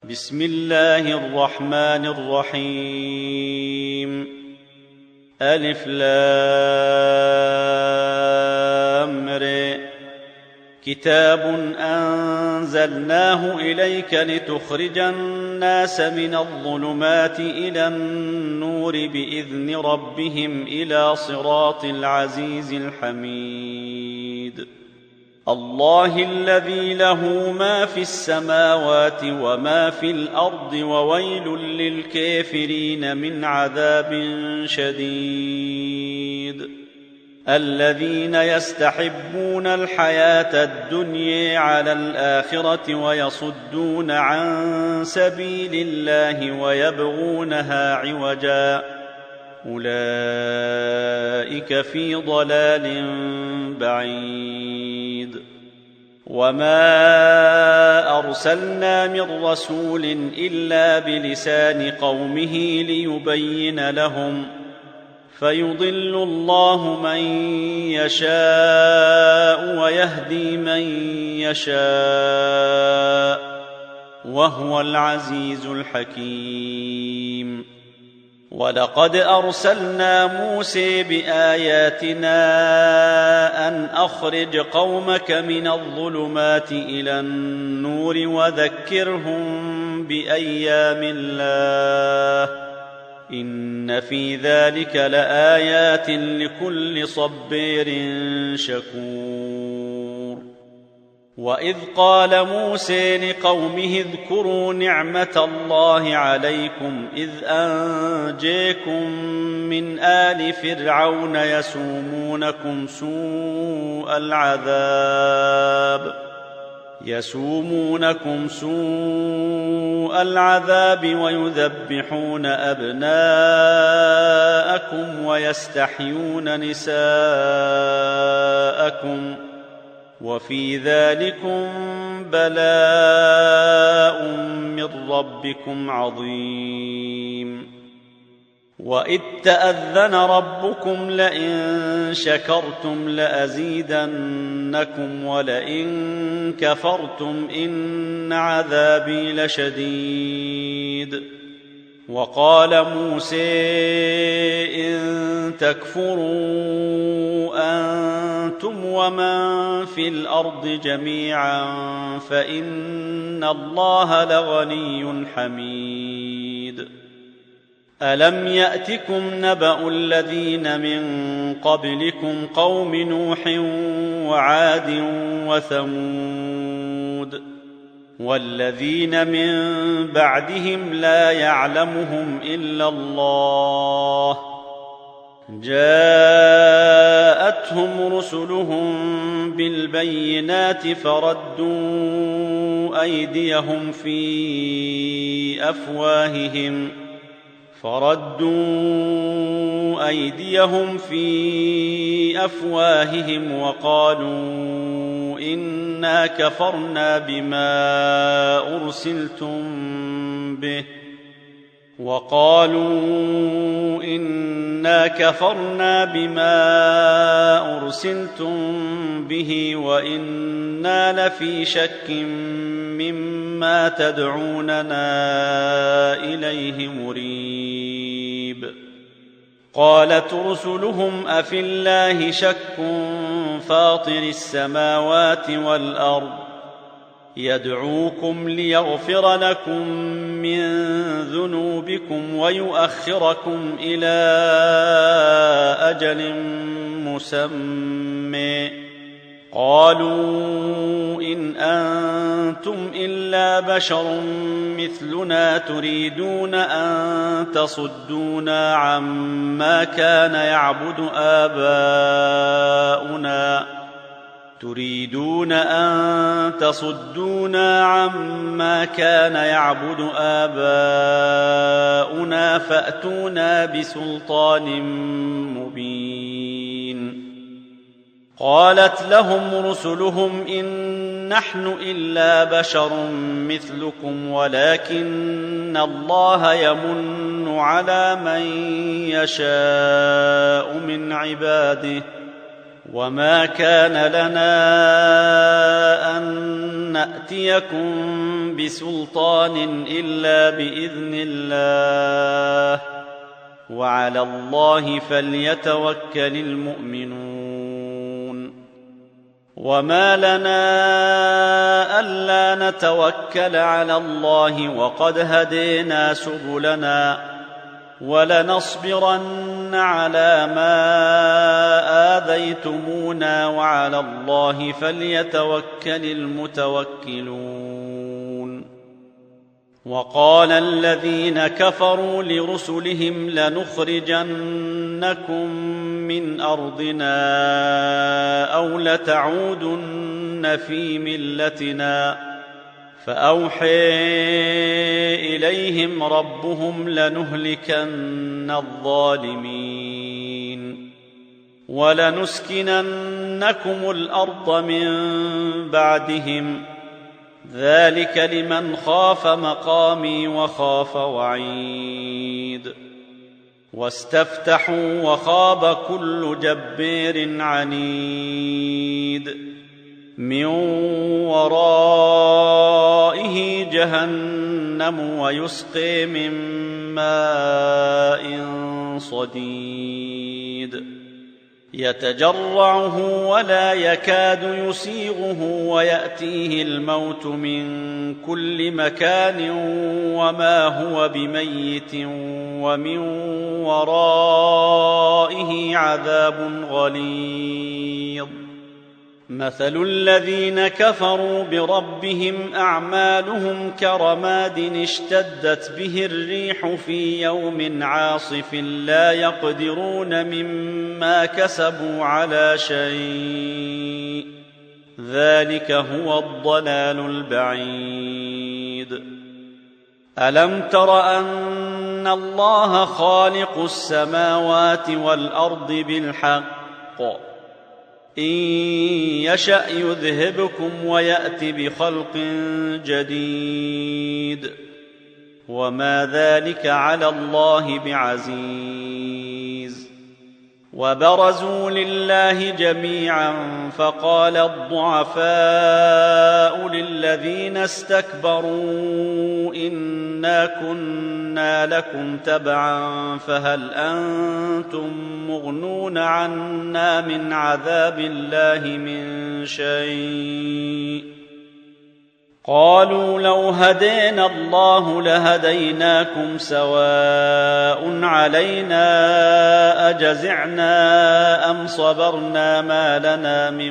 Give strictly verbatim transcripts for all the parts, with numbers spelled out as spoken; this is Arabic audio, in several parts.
بسم الله الرحمن الرحيم. ألف لام ر. كتاب أنزلناه إليك لتخرج الناس من الظلمات إلى النور بإذن ربهم إلى صراط العزيز الحميد. الله الذي له ما في السماوات وما في الأرض وويل للكافرين من عذاب شديد. الذين يستحبون الحياة الدنيا على الآخرة ويصدون عن سبيل الله ويبغونها عوجا أولئك في ضلال بعيد. وما أرسلنا من رسول إلا بلسان قومه ليبين لهم فيضل الله من يشاء ويهدي من يشاء وهو العزيز الحكيم. ولقد أرسلنا موسى بآياتنا أن أخرج قومك من الظلمات إلى النور وذكرهم بأيام الله إن في ذلك لآيات لكل صبير شكور. وإذ قال موسى لقومه اذكروا نعمة الله عليكم إذ أنجيكم من آل فرعون يسومونكم سوء العذاب يسومونكم سوء العذاب ويذبحون أبناءكم ويستحيون نساءكم وفي ذلكم بلاء من ربكم عظيم. وإذ تأذن ربكم لئن شكرتم لأزيدنكم ولئن كفرتم إن عذابي لشديد. وقال موسى إن تكفروا أنتم ومن في الأرض جميعا فإن الله لغني حميد. ألم يأتكم نبأ الذين من قبلكم قوم نوح وعاد وثمود والذين من بعدهم لا يعلمهم إلا الله جاءتهم رسلهم بالبينات فردوا أيديهم في أفواههم فردوا أيديهم في أفواههم وقالوا إنا كفرنا بما أرسلتم به وقالوا إنا كفرنا بما أرسلتم به وإنا لفي شك مما تدعوننا إليه مريب. قالت رسلهم أفي الله شك فاطر السماوات والأرض يدعوكم ليغفر لكم من ذنوبكم ويؤخركم إلى أجل مسمى قالوا إن أنتم إلا بشر مثلنا تريدون أن تصدونا عما كان يعبد آباؤنا تريدون أن تصدونا عما كان يعبد آباؤنا فأتونا بسلطان مبين. قالت لهم رسلهم إن نحن إلا بشر مثلكم ولكن الله يمن على من يشاء من عباده وما كان لنا أن نأتيكم بسلطان إلا بإذن الله وعلى الله فليتوكل المؤمنون وما لنا ألا نتوكل على الله وقد هدينا سبلنا ولنصبرن على ما آذيتمونا وعلى الله فليتوكل المتوكلون وقال الذين كفروا لرسلهم لنخرجنكم من أرضنا أو لتعودن في ملتنا فأوحى إليهم ربهم لنهلكن الظالمين ولنسكننكم الأرض من بعدهم ذلك لمن خاف مقامي وخاف وعيد واستفتحوا وخاب كل جبار عنيد من ورائه جهنم ويسقي من ماء صديد يتجرعه ولا يكاد يسيغه ويأتيه الموت من كل مكان وما هو بميت ومن ورائه عذاب غليظ مثل الذين كفروا بربهم أعمالهم كرماد اشتدت به الريح في يوم عاصف لا يقدرون مما كسبوا على شيء ذلك هو الضلال البعيد ألم تر أن الله خالق السماوات والأرض بالحق إن يشأ يذهبكم ويأت بخلق جديد وما ذلك على الله بعزيز وبرزوا لله جميعا فقال الضعفاء للذين استكبروا إنا كنا لكم تبعا فهل أنتم مغنون عنا من عذاب الله من شيء قالوا لو هدينا الله لهديناكم سواء علينا أجزعنا أم صبرنا ما لنا من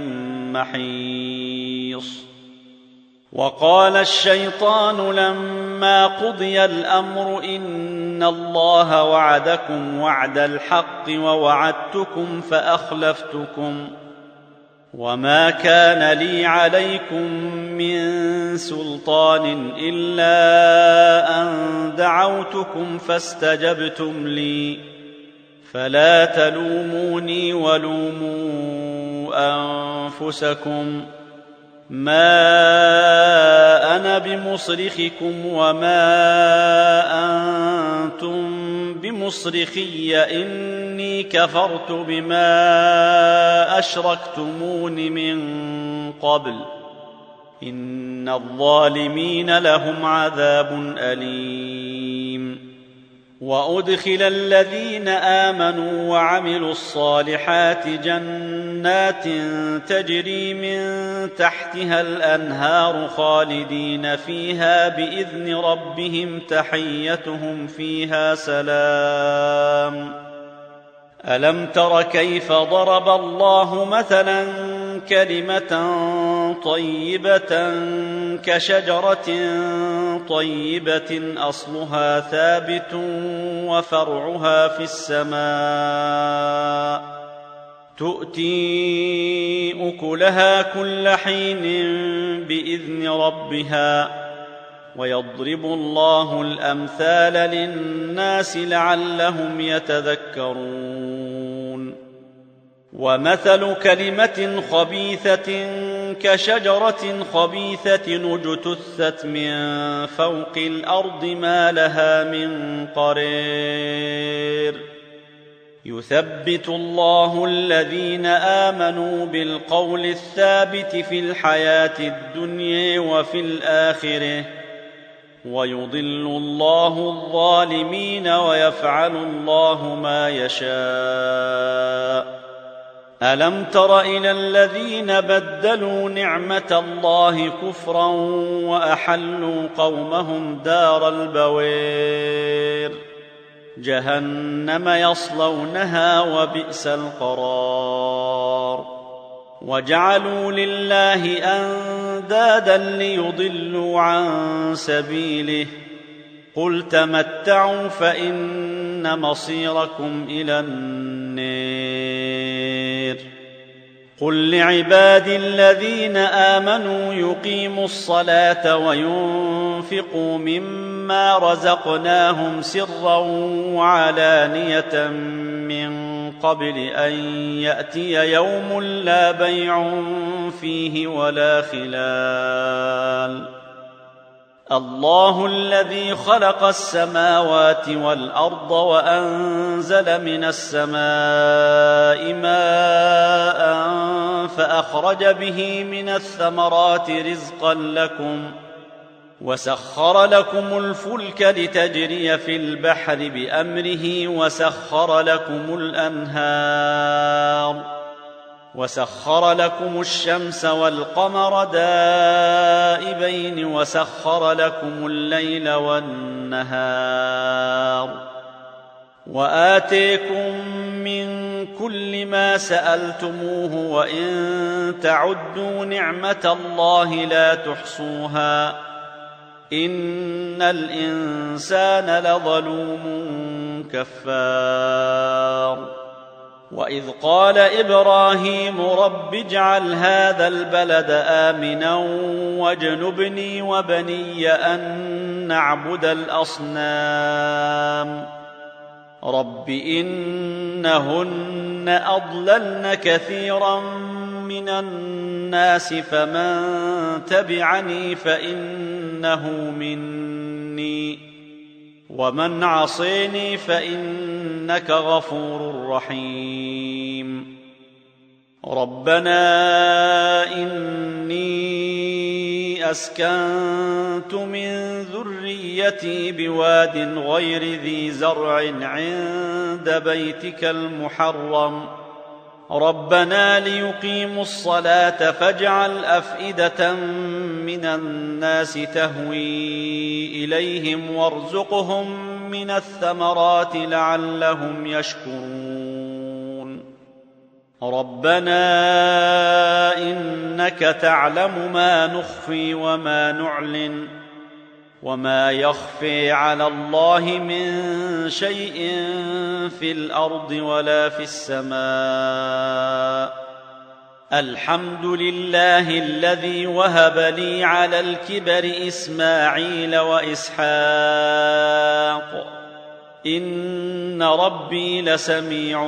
محيص وقال الشيطان لما قضي الأمر إن الله وعدكم وعد الحق ووعدتكم فأخلفتكم وما كان لي عليكم من سلطان إلا أن دعوتكم فاستجبتم لي فلا تلوموني ولوموا أنفسكم ما أنا بمصرخكم وما أنتم بمصرخي إني كفرت بما أشركتمون من قبل إن الظالمين لهم عذاب أليم وأدخل الذين آمنوا وعملوا الصالحات جنات تجري من تحتها الأنهار خالدين فيها بإذن ربهم تحيتهم فيها سلام ألم تر كيف ضرب الله مثلا كلمة طيبة كشجرة طيبة أصلها ثابت وفرعها في السماء تؤتي أكلها كل حين بإذن ربها ويضرب الله الأمثال للناس لعلهم يتذكرون ومثل كلمة خبيثة كشجرة خبيثة اجتثت من فوق الأرض ما لها من قرير يثبت الله الذين آمنوا بالقول الثابت في الحياة الدنيا وفي الآخرة ويضل الله الظالمين ويفعل الله ما يشاء. ألم تر إلى الذين بدلوا نعمة الله كفرا وأحلوا قومهم دار البوير جهنم يصلونها وبئس القرار. وجعلوا لله أندادا ليضلوا عن سبيله قل تمتعوا فإن مصيركم إلى النار. قل لعبادي الذين آمنوا يقيموا الصلاة وينفقوا مما رزقناهم سرا وعلانية من قبل أن يأتي يوم لا بيع فيه ولا خلال. الله الذي خلق السماوات والأرض وأنزل من السماء ماء فأخرج به من الثمرات رزقا لكم وسخر لكم الفلك لتجري في البحر بأمره وسخر لكم الأنهار وسخر لكم الشمس والقمر دائبين وسخر لكم الليل والنهار وآتيكم من كل ما سألتموه وإن تعدوا نعمة الله لا تحصوها إن الإنسان لظلوم كفار. وإذ قال إبراهيم رب اجعل هذا البلد آمنا واجنبني وبني أن نعبد الأصنام رب إنهن أضللن كثيرا من الناس فمن تبعني فإنه مني ومن عصيني فإنك غفور رحيم. ربنا إني أسكنت من ذريتي بواد غير ذي زرع عند بيتك المحرم ربنا ليقيموا الصلاة فاجعل أفئدة من الناس تهوي إليهم وارزقهم من الثمرات لعلهم يشكرون. ربنا إنك تعلم ما نخفي وما نعلن وما يخفي على الله من شيء في الأرض ولا في السماء. الحمد لله الذي وهب لي على الكبر إسماعيل وإسحاق إن ربي لسميع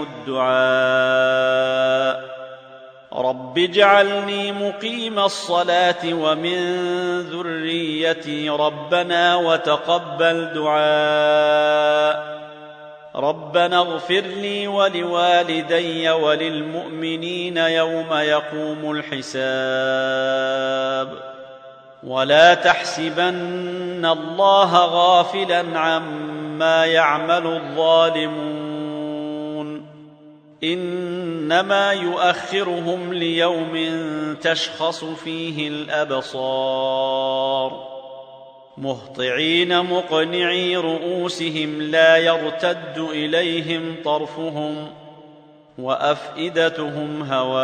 الدعاء. رب اجعلني مقيم الصلاة ومن ذريتي ربنا وتقبل دعاء. ربنا اغفر لي ولوالدي وللمؤمنين يوم يقوم الحساب. ولا تحسبن الله غافلا عما يعمل الظالمون إنما يؤخرهم ليوم تشخص فيه الأبصار مهطعين مقنعي رؤوسهم لا يرتد إليهم طرفهم وأفئدتهم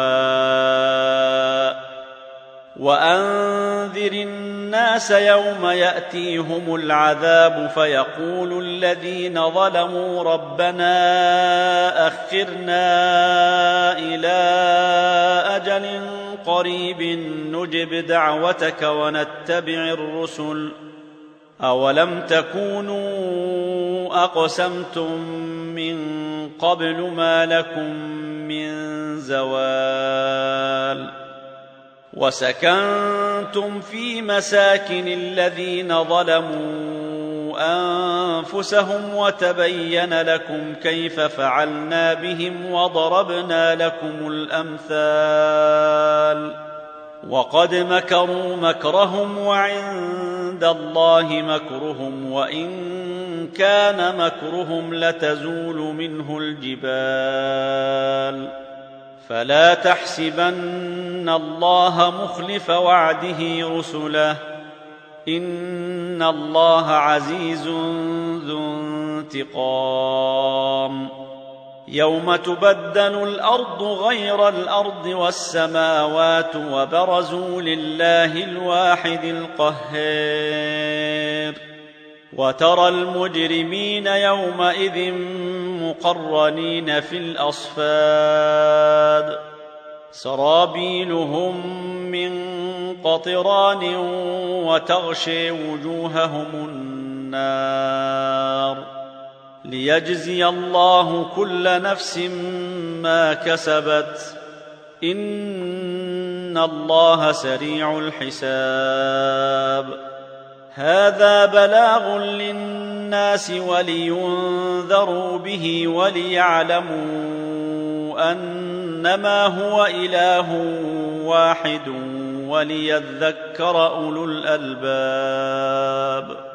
هواء. وأنذر الناس يوم يأتيهم العذاب فيقول الذين ظلموا ربنا أخرنا إلى أجل قريب نجب دعوتك ونتبع الرسل أولم تكونوا أقسمتم من قبل ما لكم من زوال. وسكنتم في مساكن الذين ظلموا أنفسهم وتبين لكم كيف فعلنا بهم وضربنا لكم الأمثال وقد مكروا مكرهم وعند الله مكرهم وإن كان مكرهم لتزول منه الجبال فلا تحسبن الله مخلف وعده رسله إن الله عزيز ذو انتقام يوم تبدل الأرض غير الأرض والسماوات وبرزوا لله الواحد القهار وترى المجرمين يومئذ مقرنين في الأصفاد سرابيلهم من قطران وتغشي وجوههم النار ليجزي الله كل نفس ما كسبت إن الله سريع الحساب هذا بلاغ للناس ولينذروا به وليعلموا أنما هو إله واحد وليذكر أولو الألباب